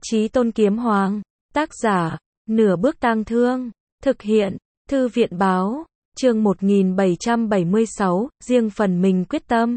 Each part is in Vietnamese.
Chí Tôn Kiếm Hoàng. Tác giả, Nửa Bước Tang Thương. Thực hiện, Thư viện Báo. Chương 1776, riêng phần mình quyết tâm.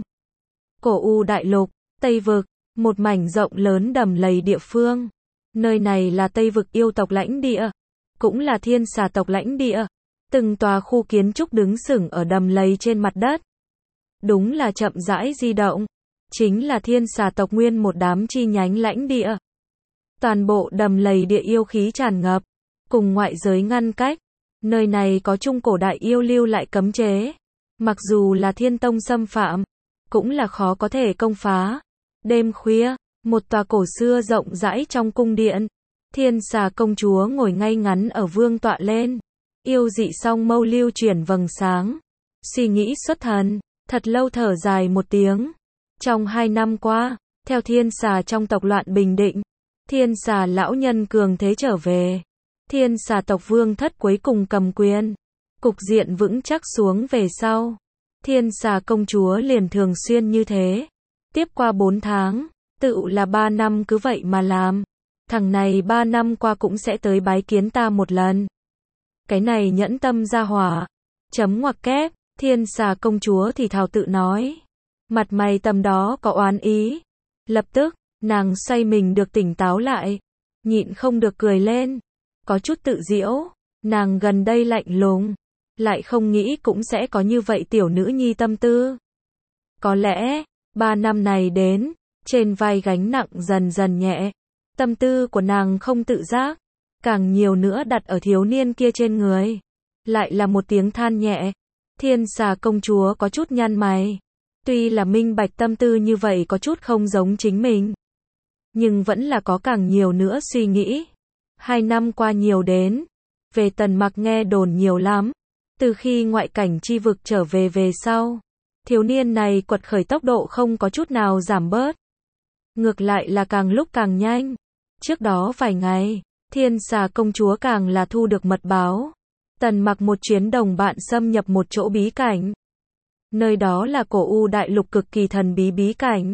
Cổ U Đại Lục, Tây Vực, một mảnh rộng lớn đầm lầy địa phương. Nơi này là Tây Vực yêu tộc lãnh địa, cũng là thiên xà tộc lãnh địa. Từng tòa khu kiến trúc đứng sừng ở đầm lầy trên mặt đất. Đúng là chậm rãi di động. Chính là thiên xà tộc nguyên một đám chi nhánh lãnh địa. Toàn bộ đầm lầy địa yêu khí tràn ngập, cùng ngoại giới ngăn cách. Nơi này có trung cổ đại yêu lưu lại cấm chế. Mặc dù là thiên tông xâm phạm, cũng là khó có thể công phá. Đêm khuya, một tòa cổ xưa rộng rãi trong cung điện. Thiên xà công chúa ngồi ngay ngắn ở vương tọa lên. Yêu dị song mâu lưu chuyển vầng sáng. Suy nghĩ xuất thần, thật lâu thở dài một tiếng. Trong 2 năm qua, theo thiên xà trong tộc loạn bình định, thiên xà lão nhân cường thế trở về. Thiên xà tộc vương thất cuối cùng cầm quyền. Cục diện vững chắc xuống về sau. Thiên xà công chúa liền thường xuyên như thế. Tiếp qua 4 tháng, tự là 3 năm cứ vậy mà làm. Thằng này 3 năm qua cũng sẽ tới bái kiến ta một lần. Cái này nhẫn tâm ra hỏa. Chấm ngoặc kép, thiên xà công chúa thì thào tự nói. Mặt mày tầm đó có oán ý. Lập tức, nàng xoay mình được tỉnh táo lại. Nhịn không được cười lên. Có chút tự giễu. Nàng gần đây lạnh lùng. Lại không nghĩ cũng sẽ có như vậy tiểu nữ nhi tâm tư. Có lẽ, 3 năm này đến, trên vai gánh nặng dần dần nhẹ. Tâm tư của nàng không tự giác. Càng nhiều nữa đặt ở thiếu niên kia trên người. Lại là một tiếng than nhẹ. Thiên xà công chúa có chút nhăn mày. Tuy là minh bạch tâm tư như vậy có chút không giống chính mình. Nhưng vẫn là có càng nhiều nữa suy nghĩ. 2 năm qua nhiều đến. Về Tần Mặc nghe đồn nhiều lắm. Từ khi ngoại cảnh chi vực trở về sau. Thiếu niên này quật khởi tốc độ không có chút nào giảm bớt. Ngược lại là càng lúc càng nhanh. Trước đó vài ngày, thiên xà công chúa càng là thu được mật báo. Tần Mặc một chuyến đồng bạn xâm nhập một chỗ bí cảnh. Nơi đó là cổ U Đại Lục cực kỳ thần bí bí cảnh.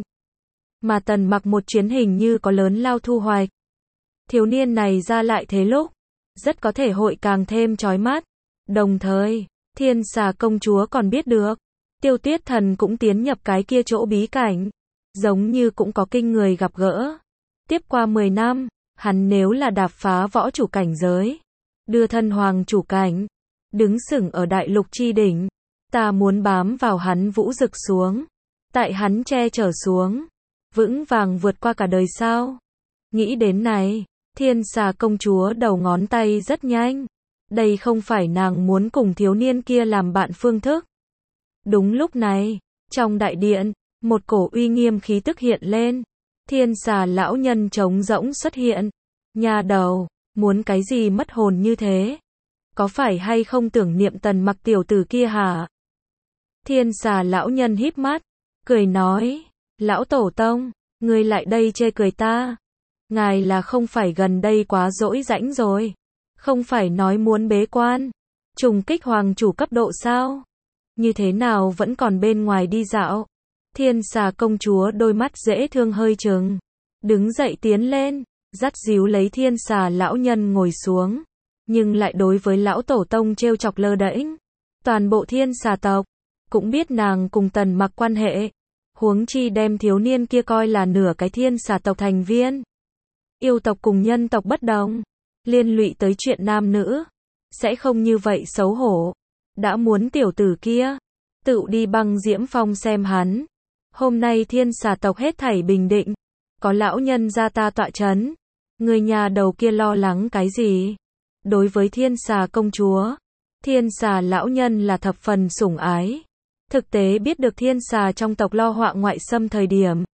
Mà Tần Mặc một chuyến hình như có lớn lao thu hoạch. Thiếu niên này ra lại thế lúc, rất có thể hội càng thêm chói mắt. Đồng thời, thiên xà công chúa còn biết được, Tiêu Tuyết Thần cũng tiến nhập cái kia chỗ bí cảnh. Giống như cũng có kinh người gặp gỡ. Tiếp qua 10 năm, hắn nếu là đạp phá võ chủ cảnh giới, đưa thân hoàng chủ cảnh, đứng sừng ở đại lục chi đỉnh, ta muốn bám vào hắn vũ rực xuống, tại hắn che chở xuống, vững vàng vượt qua cả đời sao. Nghĩ đến này, thiên xà công chúa đầu ngón tay rất nhanh. Đây không phải nàng muốn cùng thiếu niên kia làm bạn phương thức. Đúng lúc này, trong đại điện, một cổ uy nghiêm khí tức hiện lên. Thiên xà lão nhân trống rỗng xuất hiện. Nhà đầu, muốn cái gì mất hồn như thế? Có phải hay không tưởng niệm Tần Mặc tiểu tử kia hả? Thiên xà lão nhân híp mắt, cười nói, lão tổ tông, ngươi lại đây chê cười ta. Ngài là không phải gần đây quá dỗi rãnh rồi. Không phải nói muốn bế quan, trùng kích hoàng chủ cấp độ sao? Như thế nào vẫn còn bên ngoài đi dạo? Thiên xà công chúa đôi mắt dễ thương hơi trừng. Đứng dậy tiến lên, dắt díu lấy thiên xà lão nhân ngồi xuống. Nhưng lại đối với lão tổ tông trêu chọc lơ đễnh. Toàn bộ thiên xà tộc, cũng biết nàng cùng Tần Mặc quan hệ. Huống chi đem thiếu niên kia coi là nửa cái thiên xà tộc thành viên. Yêu tộc cùng nhân tộc bất đồng. Liên lụy tới chuyện nam nữ. Sẽ không như vậy xấu hổ. Đã muốn tiểu tử kia tự đi băng diễm phong xem hắn. Hôm nay thiên xà tộc hết thảy bình định. Có lão nhân ra ta tọa chấn. Người nhà đầu kia lo lắng cái gì? Đối với thiên xà công chúa, thiên xà lão nhân là thập phần sủng ái. Thực tế biết được thiên xà trong tộc lo họa ngoại xâm thời điểm.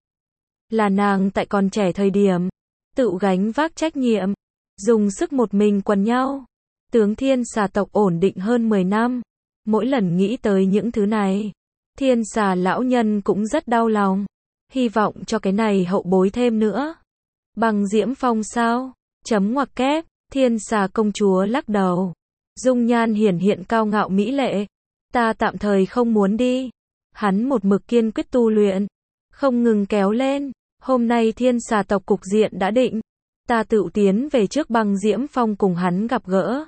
Là nàng tại còn trẻ thời điểm. Tự gánh vác trách nhiệm. Dùng sức một mình quần nhau. Tướng thiên xà tộc ổn định hơn 10 năm. Mỗi lần nghĩ tới những thứ này, thiên xà lão nhân cũng rất đau lòng. Hy vọng cho cái này hậu bối thêm nữa. Băng diễm phong sao? Chấm ngoặc kép, thiên xà công chúa lắc đầu. Dung nhan hiển hiện cao ngạo mỹ lệ. Ta tạm thời không muốn đi. Hắn một mực kiên quyết tu luyện. Không ngừng kéo lên. Hôm nay thiên xà tộc cục diện đã định. ta tự tiến về trước Băng Diễm Phong cùng hắn gặp gỡ.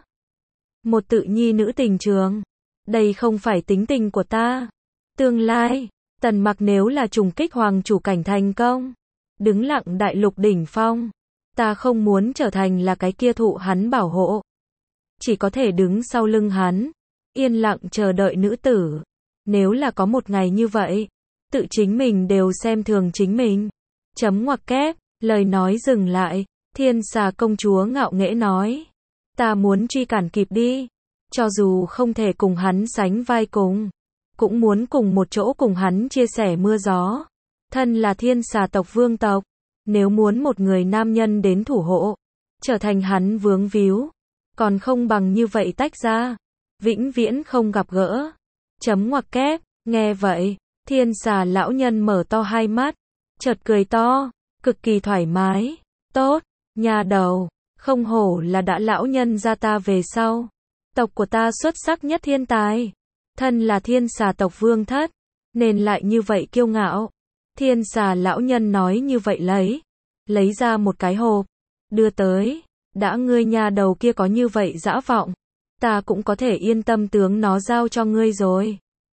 Một tự nhi nữ tình trường. Đây không phải tính tình của ta. Tương lai, Tần Mặc nếu là trùng kích hoàng chủ cảnh thành công, đứng lặng đại lục đỉnh phong, ta không muốn trở thành là cái kia thụ hắn bảo hộ. Chỉ có thể đứng sau lưng hắn, yên lặng chờ đợi nữ tử. Nếu là có một ngày như vậy, tự chính mình đều xem thường chính mình. Chấm ngoặc kép, lời nói dừng lại, Thiên Xà công chúa ngạo nghễ nói. Ta muốn truy cản kịp đi. Cho dù không thể cùng hắn sánh vai cùng, cũng muốn cùng một chỗ cùng hắn chia sẻ mưa gió. Thân là Thiên Xà tộc vương tộc, nếu muốn một người nam nhân đến thủ hộ, trở thành hắn vướng víu, còn không bằng như vậy tách ra, vĩnh viễn không gặp gỡ. Chấm ngoặc kép, nghe vậy, Thiên Xà lão nhân mở to hai mắt, chợt cười to, cực kỳ thoải mái. Tốt, nhà đầu, không hổ là đã lão nhân gia ta về sau. Tộc của ta xuất sắc nhất thiên tài. Thân là Thiên Xà tộc vương thất, nên lại như vậy kiêu ngạo. Thiên Xà lão nhân nói như vậy lấy ra một cái hộp, đưa tới. Đã ngươi nhà đầu kia có như vậy dã vọng, ta cũng có thể yên tâm tướng nó giao cho ngươi rồi.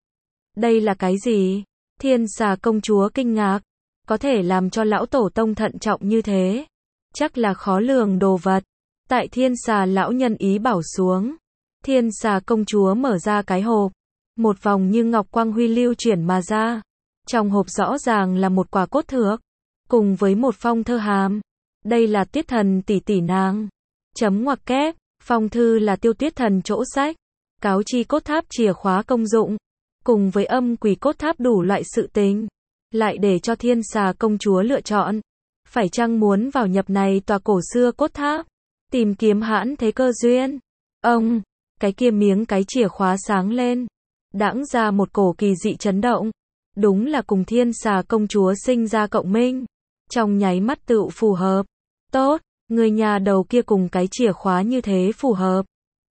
Đây là cái gì? Thiên Xà công chúa kinh ngạc, có thể làm cho lão tổ tông thận trọng như thế, chắc là khó lường đồ vật. Tại Thiên Xà lão nhân ý bảo xuống, Thiên Xà công chúa mở ra cái hộp, một vòng như ngọc quang huy lưu chuyển mà ra. Trong hộp rõ ràng là một quả cốt thước, cùng với một phong thơ hàm. Đây là Tuyết Thần tỷ tỷ nàng. Chấm ngoặc kép, phong thư là Tiêu Tuyết Thần chỗ sách, cáo chi cốt tháp chìa khóa công dụng, cùng với âm quỷ cốt tháp đủ loại sự tình, lại để cho Thiên Xà công chúa lựa chọn, phải chăng muốn vào nhập này tòa cổ xưa cốt tháp, tìm kiếm hãn thế cơ duyên. Ông, cái kia miếng cái chìa khóa sáng lên, đãng ra một cổ kỳ dị chấn động, đúng là cùng Thiên Xà công chúa sinh ra cộng minh, trong nháy mắt tự phù hợp. Tốt, người nhà đầu kia cùng cái chìa khóa như thế phù hợp.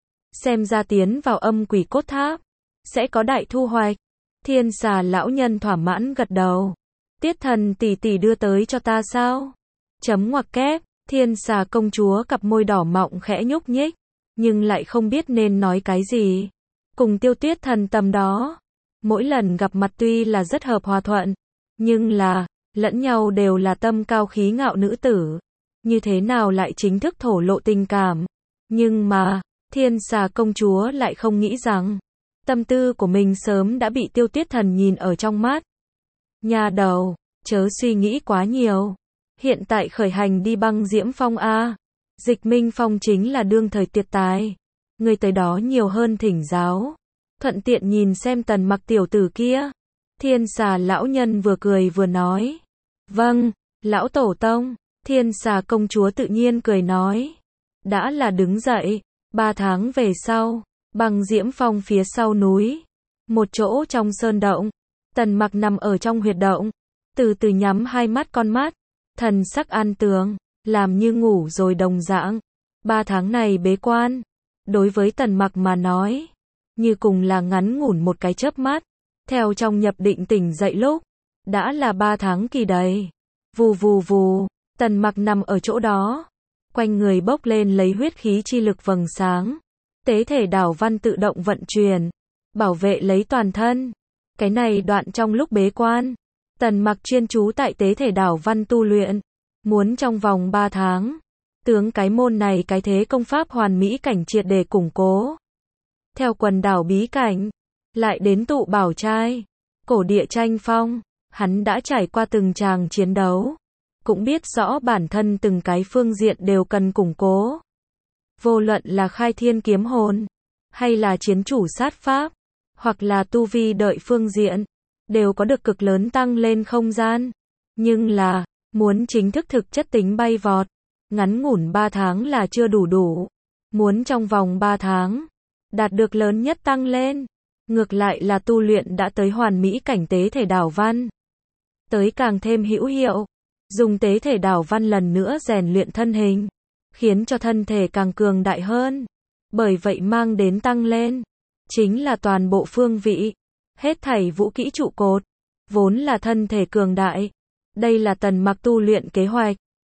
Xem ra tiến vào âm quỷ cốt tháp, sẽ có đại thu hoạch. Thiên Xà lão nhân thỏa mãn gật đầu. Tiết Thần tỷ tỷ đưa tới cho ta sao? Chấm ngoặc kép, Thiên Xà công chúa cặp môi đỏ mọng khẽ nhúc nhích, nhưng lại không biết nên nói cái gì. Cùng Tiêu Tuyết Thần tầm đó, mỗi lần gặp mặt tuy là rất hợp hòa thuận, nhưng là, lẫn nhau đều là tâm cao khí ngạo nữ tử. Như thế nào lại chính thức thổ lộ tình cảm? Nhưng mà, Thiên Xà công chúa lại không nghĩ rằng, tâm tư của mình sớm đã bị Tiêu Tuyết Thần nhìn ở trong mắt. Nhà đầu, chớ suy nghĩ quá nhiều. Hiện tại khởi hành đi Băng Diễm Phong a. Dịch Minh Phong chính là đương thời tiệt tài. Người tới đó nhiều hơn thỉnh giáo. Thuận tiện nhìn xem Tần Mặc tiểu tử kia. Thiên Xà lão nhân vừa cười vừa nói. Vâng, lão tổ tông. Thiên Xà công chúa tự nhiên cười nói. Đã là đứng dậy. 3 tháng về sau, Băng Diễm Phong phía sau núi, một chỗ trong sơn động, Tần Mặc nằm ở trong huyệt động, từ từ nhắm hai mắt con mắt, thần sắc an tường, làm như ngủ rồi đồng dạng. 3 tháng này bế quan, đối với Tần Mặc mà nói, như cùng là ngắn ngủn một cái chớp mắt. Theo trong nhập định tỉnh dậy lúc, đã là 3 tháng kỳ đầy. Vù vù vù, Tần Mặc nằm ở chỗ đó, quanh người bốc lên lấy huyết khí chi lực vầng sáng. Tế thể đảo văn tự động vận chuyển, bảo vệ lấy toàn thân. Cái này đoạn trong lúc bế quan, Tần Mặc chuyên chú tại tế thể đảo văn tu luyện, muốn trong vòng 3 tháng, tướng cái môn này cái thế công pháp hoàn mỹ cảnh triệt để củng cố. Theo quần đảo bí cảnh, lại đến tụ bảo trai, cổ địa tranh phong, hắn đã trải qua từng tràng chiến đấu, cũng biết rõ bản thân từng cái phương diện đều cần củng cố. Vô luận là khai thiên kiếm hồn, hay là chiến chủ sát pháp, hoặc là tu vi đợi phương diện, đều có được cực lớn tăng lên không gian. Nhưng là, muốn chính thức thực chất tính bay vọt, ngắn ngủn 3 tháng là chưa đủ. Muốn trong vòng 3 tháng, đạt được lớn nhất tăng lên, ngược lại là tu luyện đã tới hoàn mỹ cảnh tế thể đảo văn. Tới càng thêm hữu hiệu, dùng tế thể đảo văn lần nữa rèn luyện thân hình, khiến cho thân thể càng cường đại hơn. Bởi vậy mang đến tăng lên, chính là toàn bộ phương vị, hết thảy vũ kỹ trụ cột, vốn là thân thể cường đại. Đây là Tần Mặc tu luyện kế hoạch,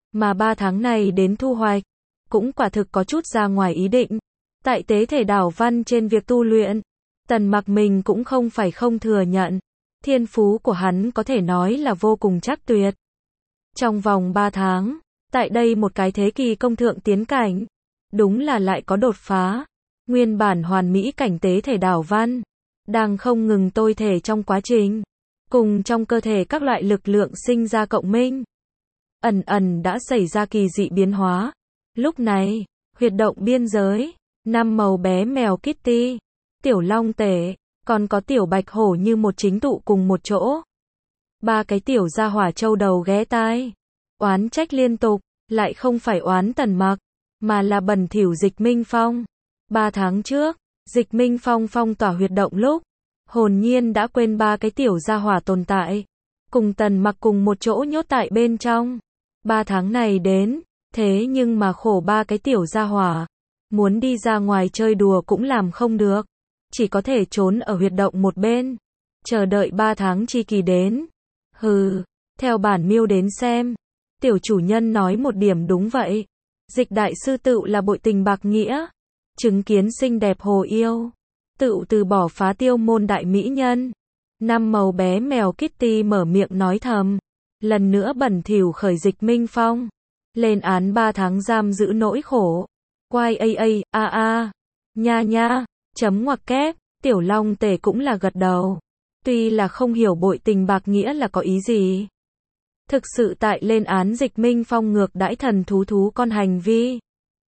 Mà 3 tháng này đến thu hoạch, cũng quả thực có chút ra ngoài ý định. Tại tế thể đảo văn trên việc tu luyện, Tần Mặc mình cũng không phải không thừa nhận. Thiên phú của hắn có thể nói là vô cùng chắc tuyệt. Trong vòng 3 tháng, tại đây một cái thế kỳ công thượng tiến cảnh, đúng là lại có đột phá. Nguyên bản hoàn mỹ cảnh tế thể đảo văn, đang không ngừng tôi thể trong quá trình, cùng trong cơ thể các loại lực lượng sinh ra cộng minh. Ẩn ẩn đã xảy ra kỳ dị biến hóa. Lúc này, huyệt động biên giới, 5 màu bé mèo Kitty, tiểu long tể, còn có tiểu bạch hổ như một chính tụ cùng một chỗ. 3 cái tiểu gia hỏa châu đầu ghé tai, oán trách liên tục, lại không phải oán Tần Mặc, mà là bẩn thỉu Dịch Minh Phong. 3 tháng trước, Dịch Minh Phong phong tỏa huyệt động lúc, hồn nhiên đã quên 3 cái tiểu gia hỏa tồn tại, cùng Tần Mặc cùng một chỗ nhốt tại bên trong. 3 tháng này đến, thế nhưng mà khổ 3 cái tiểu gia hỏa, muốn đi ra ngoài chơi đùa cũng làm không được, chỉ có thể trốn ở huyệt động một bên, chờ đợi 3 tháng chi kỳ đến. Hừ, theo bản miêu đến xem, tiểu chủ nhân nói một điểm đúng vậy. Dịch đại sư tựu là bội tình bạc nghĩa, chứng kiến xinh đẹp hồ yêu, tựu từ bỏ phá tiêu môn đại mỹ nhân. 5 màu bé mèo Kitty mở miệng nói thầm, lần nữa bẩn thỉu khởi Dịch Minh Phong, lên án 3 tháng giam giữ nỗi khổ. Quai nha nha, chấm ngoặc kép, tiểu long tể cũng là gật đầu. Tuy là không hiểu bội tình bạc nghĩa là có ý gì. Thực sự tại lên án Dịch Minh Phong ngược đãi thần thú con hành vi.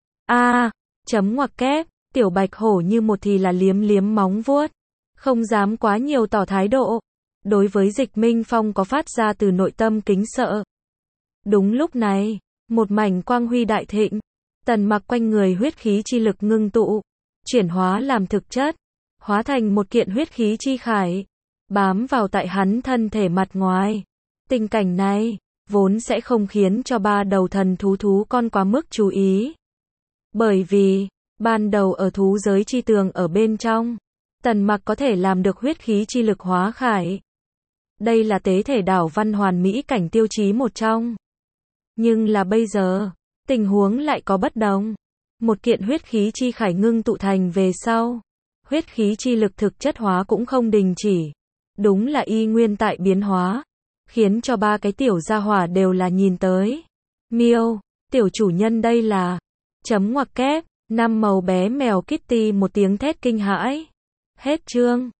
Chấm ngoặc kép, tiểu bạch hổ như một thì là liếm liếm móng vuốt, không dám quá nhiều tỏ thái độ. Đối với Dịch Minh Phong có phát ra từ nội tâm kính sợ. Đúng lúc này, một mảnh quang huy đại thịnh, Tần Mặc quanh người huyết khí chi lực ngưng tụ, chuyển hóa làm thực chất, hóa thành một kiện huyết khí chi khải, bám vào tại hắn thân thể mặt ngoài. Tình cảnh này, vốn sẽ không khiến cho 3 đầu thần thú con quá mức chú ý. Bởi vì, ban đầu ở thú giới chi tường ở bên trong, Tần Mặc có thể làm được huyết khí chi lực hóa khải. Đây là tế thể đảo văn hoàn mỹ cảnh tiêu chí một trong. Nhưng là bây giờ, tình huống lại có bất đồng. Một kiện huyết khí chi khải ngưng tụ thành về sau, huyết khí chi lực thực chất hóa cũng không đình chỉ. Đúng là y nguyên tại biến hóa, khiến cho 3 cái tiểu gia hỏa đều là nhìn tới. Miêu, tiểu chủ nhân đây là, chấm ngoặc kép, 5 màu bé mèo Kitty một tiếng thét kinh hãi. Hết chương.